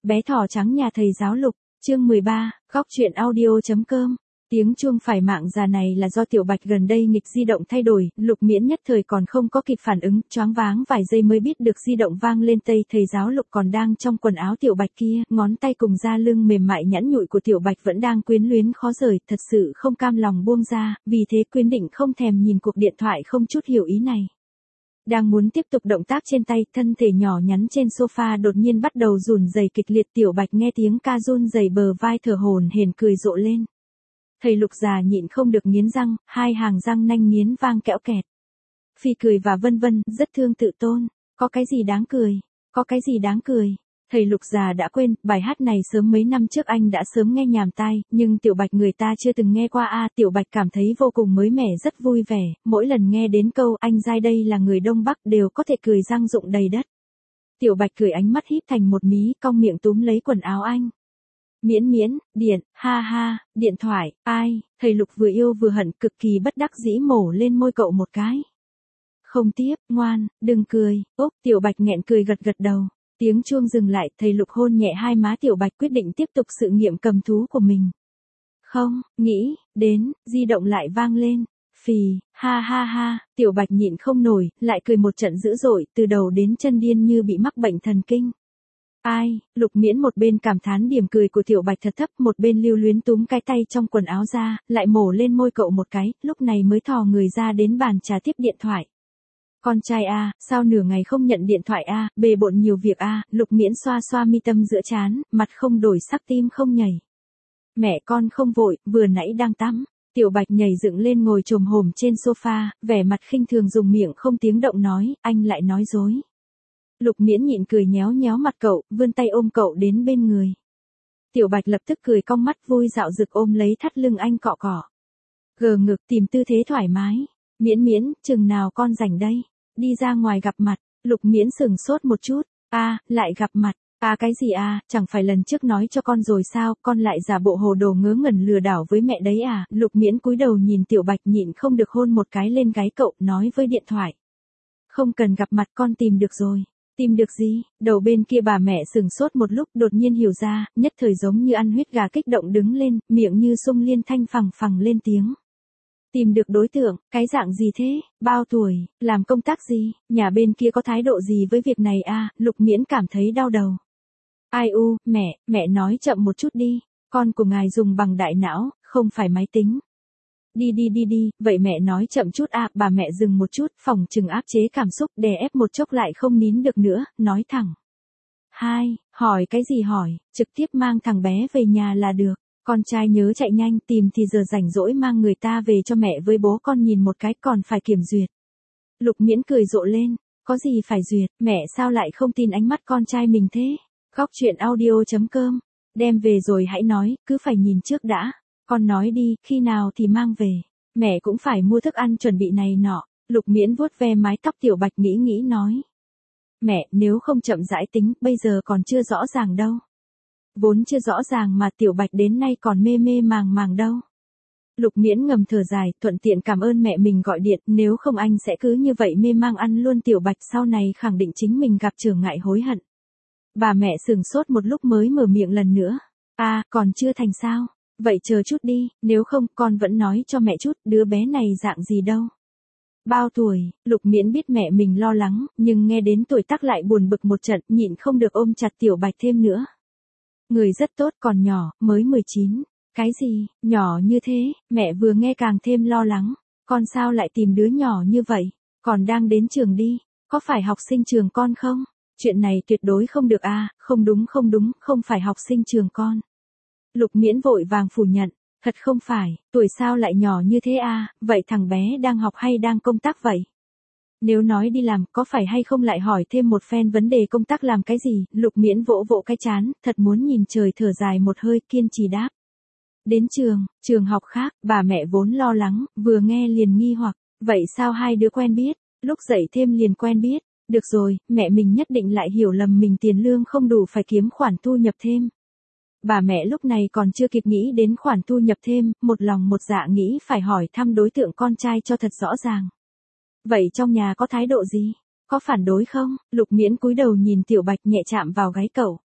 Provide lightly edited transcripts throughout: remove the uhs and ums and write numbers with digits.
Bé thỏ trắng nhà thầy giáo Lục, chương 13, góc truyện audio.com. Tiếng chuông phải mạng già này là do Tiểu Bạch gần đây nghịch di động thay đổi, Lục Miễn nhất thời còn không có kịp phản ứng, choáng váng vài giây mới biết được di động vang lên thầy giáo Lục còn đang trong quần áo Tiểu Bạch kia, ngón tay cùng da lưng mềm mại nhẵn nhụi của Tiểu Bạch vẫn đang quyến luyến khó rời, thật sự không cam lòng buông ra, vì thế quyết định không thèm nhìn cuộc điện thoại không chút hiểu ý này. Đang muốn tiếp tục động tác trên tay, thân thể nhỏ nhắn trên sofa đột nhiên bắt đầu run rẩy kịch liệt. Tiểu Bạch nghe tiếng ca run rẩy bờ vai thở hổn hển cười rộ lên. Thầy Lục già nhịn không được nghiến răng, hai hàng răng nanh nghiến vang kẽo kẹt. Phi cười và vân vân, rất thương tự tôn, có cái gì đáng cười, có cái gì đáng cười. Thầy Lục già đã quên, bài hát này sớm mấy năm trước anh đã sớm nghe nhàm tai, nhưng Tiểu Bạch người ta chưa từng nghe qua a. Tiểu Bạch cảm thấy vô cùng mới mẻ rất vui vẻ, mỗi lần nghe đến câu anh giai đây là người Đông Bắc đều có thể cười răng rụng đầy đất. Tiểu Bạch cười ánh mắt híp thành một mí, cong miệng túm lấy quần áo anh. Miễn, điện, ha ha, điện thoại, ai, thầy Lục vừa yêu vừa hận cực kỳ bất đắc dĩ mổ lên môi cậu một cái. Không tiếp, ngoan, đừng cười, ốc, Tiểu Bạch nghẹn cười gật gật đầu. Tiếng chuông dừng lại, thầy Lục hôn nhẹ hai má Tiểu Bạch quyết định tiếp tục sự nghiệm cầm thú của mình. Không, nghĩ, đến, di động lại vang lên. Phì, ha ha ha, Tiểu Bạch nhịn không nổi, lại cười một trận dữ dội, từ đầu đến chân điên như bị mắc bệnh thần kinh. Ai, Lục Miễn một bên cảm thán điểm cười của Tiểu Bạch thật thấp, một bên lưu luyến túm cái tay trong quần áo ra, lại mổ lên môi cậu một cái, lúc này mới thò người ra đến bàn trà tiếp điện thoại. Con trai a, sao nửa ngày không nhận điện thoại a, bề bộn nhiều việc a. Lục Miễn xoa xoa mi tâm giữa trán, mặt không đổi sắc tim không nhảy. Mẹ con không vội, vừa nãy đang tắm. Tiểu Bạch nhảy dựng lên ngồi chồm hổm trên sofa, vẻ mặt khinh thường dùng miệng không tiếng động nói, anh lại nói dối. Lục Miễn nhịn cười nhéo nhéo mặt cậu, vươn tay ôm cậu đến bên người. Tiểu Bạch lập tức cười cong mắt vui dạo rực ôm lấy thắt lưng anh cọ cọ. Gờ ngực tìm tư thế thoải mái. Miễn, chừng nào con rảnh đây? Đi ra ngoài gặp mặt. Lục Miễn sửng sốt một chút. Lại gặp mặt. Cái gì chẳng phải lần trước nói cho con rồi sao, con lại giả bộ hồ đồ ngớ ngẩn lừa đảo với mẹ đấy à? Lục Miễn cúi đầu nhìn Tiểu Bạch nhịn không được hôn một cái lên gáy cậu, nói với điện thoại. Không cần gặp mặt, con tìm được rồi. Tìm được gì? Đầu bên kia bà mẹ sửng sốt một lúc, đột nhiên hiểu ra, nhất thời giống như ăn huyết gà kích động đứng lên, miệng như sung liên thanh phằng phằng lên tiếng. Tìm được đối tượng, cái dạng gì thế, bao tuổi, làm công tác gì, nhà bên kia có thái độ gì với việc này Lục Miễn cảm thấy đau đầu. Ai u, mẹ nói chậm một chút đi, con của ngài dùng bằng đại não, không phải máy tính. Đi, vậy mẹ nói chậm chút bà mẹ dừng một chút, phòng chừng áp chế cảm xúc, đè ép một chốc lại không nín được nữa, nói thẳng. Hỏi cái gì hỏi, trực tiếp mang thằng bé về nhà là được. Con trai nhớ chạy nhanh, tìm thì giờ rảnh rỗi mang người ta về cho mẹ với bố con nhìn một cái còn phải kiểm duyệt. Lục Miễn cười rộ lên, có gì phải duyệt, mẹ sao lại không tin ánh mắt con trai mình thế? Góc truyện audio.com, đem về rồi hãy nói, cứ phải nhìn trước đã. Con nói đi, khi nào thì mang về, mẹ cũng phải mua thức ăn chuẩn bị này nọ. Lục Miễn vuốt ve mái tóc Tiểu Bạch nghĩ nói. Mẹ, nếu không chậm rãi tính, bây giờ còn chưa rõ ràng đâu. Vốn chưa rõ ràng mà Tiểu Bạch đến nay còn mê màng đâu. Lục Miễn ngầm thở dài, thuận tiện cảm ơn mẹ mình gọi điện, nếu không anh sẽ cứ như vậy mê mang ăn luôn. Tiểu Bạch sau này khẳng định chính mình gặp trở ngại hối hận. Bà mẹ sửng sốt một lúc mới mở miệng lần nữa. Còn chưa thành sao? Vậy chờ chút đi, nếu không con vẫn nói cho mẹ chút, đứa bé này dạng gì đâu. Bao tuổi, Lục Miễn biết mẹ mình lo lắng, nhưng nghe đến tuổi tác lại buồn bực một trận, nhịn không được ôm chặt Tiểu Bạch thêm nữa. Người rất tốt, còn nhỏ, mới 19. Cái gì, nhỏ như thế, mẹ vừa nghe càng thêm lo lắng. Con sao lại tìm đứa nhỏ như vậy, còn đang đến trường đi, có phải học sinh trường con không? Chuyện này tuyệt đối không được không đúng, không phải học sinh trường con. Lục Miễn vội vàng phủ nhận, thật không phải, tuổi sao lại nhỏ như thế vậy thằng bé đang học hay đang công tác vậy? Nếu nói đi làm, có phải hay không lại hỏi thêm một phen vấn đề công tác làm cái gì? Lục Miễn vỗ vỗ cái trán, thật muốn nhìn trời thở dài một hơi, kiên trì đáp. Đến trường học khác, bà mẹ vốn lo lắng, vừa nghe liền nghi hoặc, vậy sao hai đứa quen biết, lúc dậy thêm liền quen biết, được rồi, mẹ mình nhất định lại hiểu lầm mình tiền lương không đủ phải kiếm khoản thu nhập thêm. Bà mẹ lúc này còn chưa kịp nghĩ đến khoản thu nhập thêm, một lòng một dạ nghĩ phải hỏi thăm đối tượng con trai cho thật rõ ràng. Vậy trong nhà có thái độ gì? Có phản đối không? Lục Miễn cúi đầu nhìn Tiểu Bạch nhẹ chạm vào gáy cậu.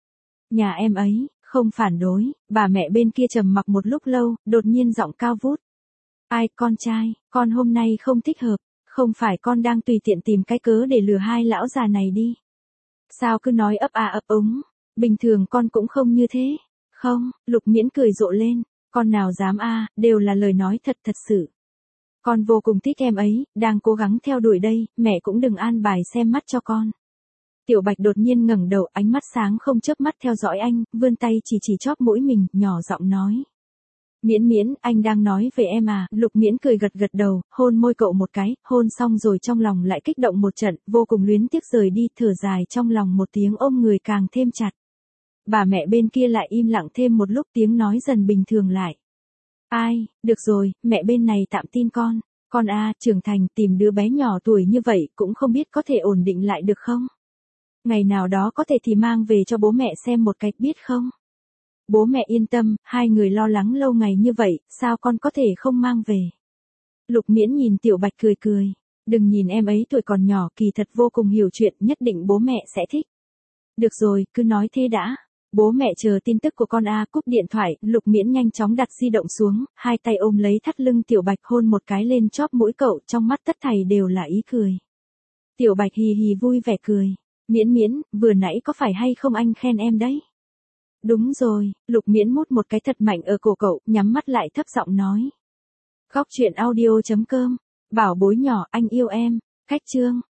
Nhà em ấy, không phản đối, bà mẹ bên kia trầm mặc một lúc lâu, đột nhiên giọng cao vút. Ai, con trai, con hôm nay không thích hợp, không phải con đang tùy tiện tìm cái cớ để lừa hai lão già này đi. Sao cứ nói ấp à ấp úng, bình thường con cũng không như thế. Không, Lục Miễn cười rộ lên, con nào dám đều là lời nói thật thật sự. Con vô cùng thích em ấy, đang cố gắng theo đuổi đây, mẹ cũng đừng an bài xem mắt cho con. Tiểu Bạch đột nhiên ngẩng đầu, ánh mắt sáng không chớp mắt theo dõi anh, vươn tay chỉ chóp mũi mình, nhỏ giọng nói. Miễn Miễn, anh đang nói về em à, Lục Miễn cười gật gật đầu, hôn môi cậu một cái, hôn xong rồi trong lòng lại kích động một trận, vô cùng luyến tiếc rời đi, thở dài trong lòng một tiếng ôm người càng thêm chặt. Bà mẹ bên kia lại im lặng thêm một lúc, tiếng nói dần bình thường lại. Ai, được rồi, mẹ bên này tạm tin con trưởng thành, tìm đứa bé nhỏ tuổi như vậy cũng không biết có thể ổn định lại được không? Ngày nào đó có thể thì mang về cho bố mẹ xem một cái, biết không? Bố mẹ yên tâm, hai người lo lắng lâu ngày như vậy, sao con có thể không mang về? Lục Miễn nhìn Tiểu Bạch cười cười. Đừng nhìn em ấy tuổi còn nhỏ, kỳ thật vô cùng hiểu chuyện, nhất định bố mẹ sẽ thích. Được rồi, cứ nói thế đã. Bố mẹ chờ tin tức của con cúp điện thoại, Lục Miễn nhanh chóng đặt di động xuống, hai tay ôm lấy thắt lưng Tiểu Bạch, hôn một cái lên chóp mũi cậu, trong mắt tất thảy đều là ý cười. Tiểu Bạch hì hì vui vẻ cười. Miễn Miễn, vừa nãy có phải hay không anh khen em đấy? Đúng rồi, Lục Miễn mút một cái thật mạnh ở cổ cậu, nhắm mắt lại thấp giọng nói. Góc truyện audio.com, bảo bối nhỏ, anh yêu em. Khách chương.